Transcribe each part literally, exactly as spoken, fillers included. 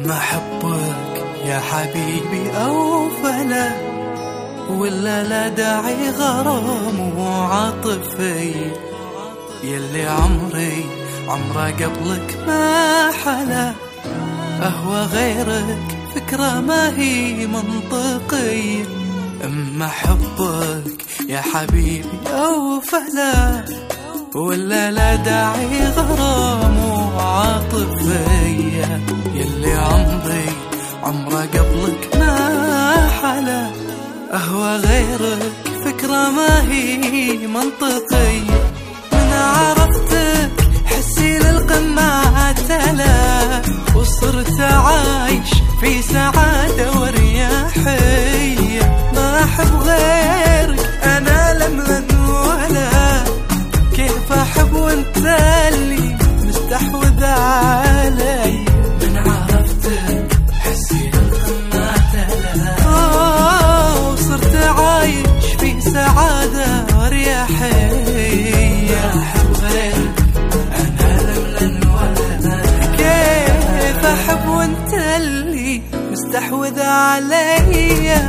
أما حبك يا حبيبي أو فلا، ولا لا داعي غرام وعاطفي، يلي عمري عمره قبلك ما حلا، أهوى غيرك فكرة ما هي منطقية. أما حبك يا حبيبي أو فلا، ولا لا داعي غرام وعاطفية، يلي عمري عمره قبلك ما حلا، أهوى غيرك فكرة ما هي منطقية. من عرفتك حسي للقمة تلا، وصرت عايش في سعادة ورياحية. ما أحب غيرك أنا لملن ولا، كيف أحب وانت اللي مستحوذ علي. من عرفتك حسي للقمة تلا، وصرت عايش في سعادة ورياحية. ما أحب غيرك أنا لملن ولا، كيف أحب وانت اللي مستحوذ علي.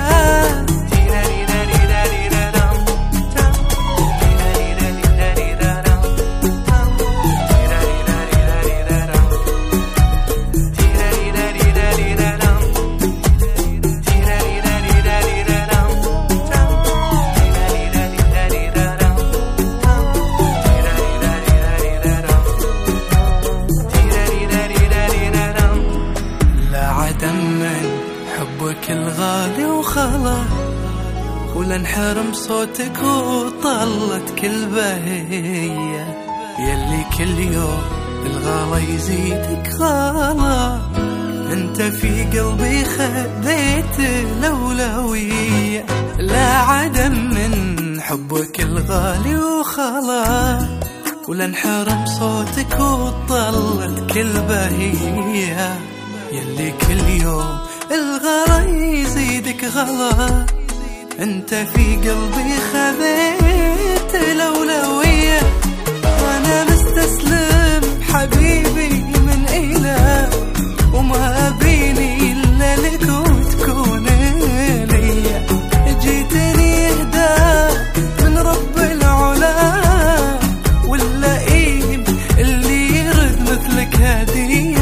حبك الغالي وخلا، ولا انحرم صوتك وطلت كل بهية، يلي كل يوم الغلا يزيدك غلا. انت في قلبي خذيت الأولوية، لا عدم من حبك الغالي وخلا، ولا انحرم صوتك وطلت كل بهية، يلي كل يوم الغلا يزيدك غلا. انت في قلبي خذيت الأولوية، وانا مستسلم حبيبي من إله، وما بيني إلا لك وتكون لي. جيتني إهداء من رب العلا، واللئيم اللي يرد مثلك هدية.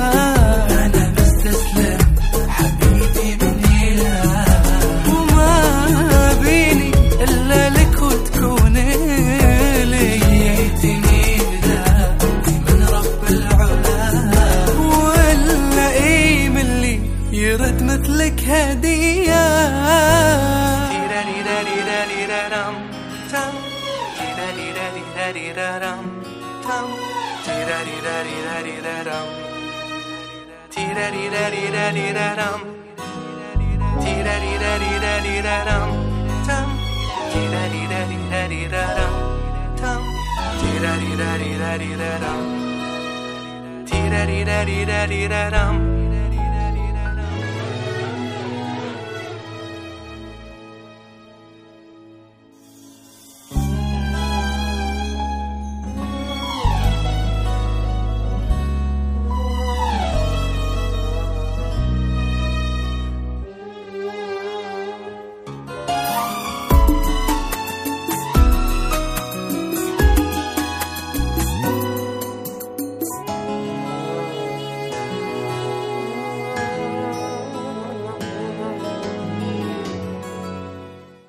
يرد مثلك هدية. Dee da dee da dee da dee da dum.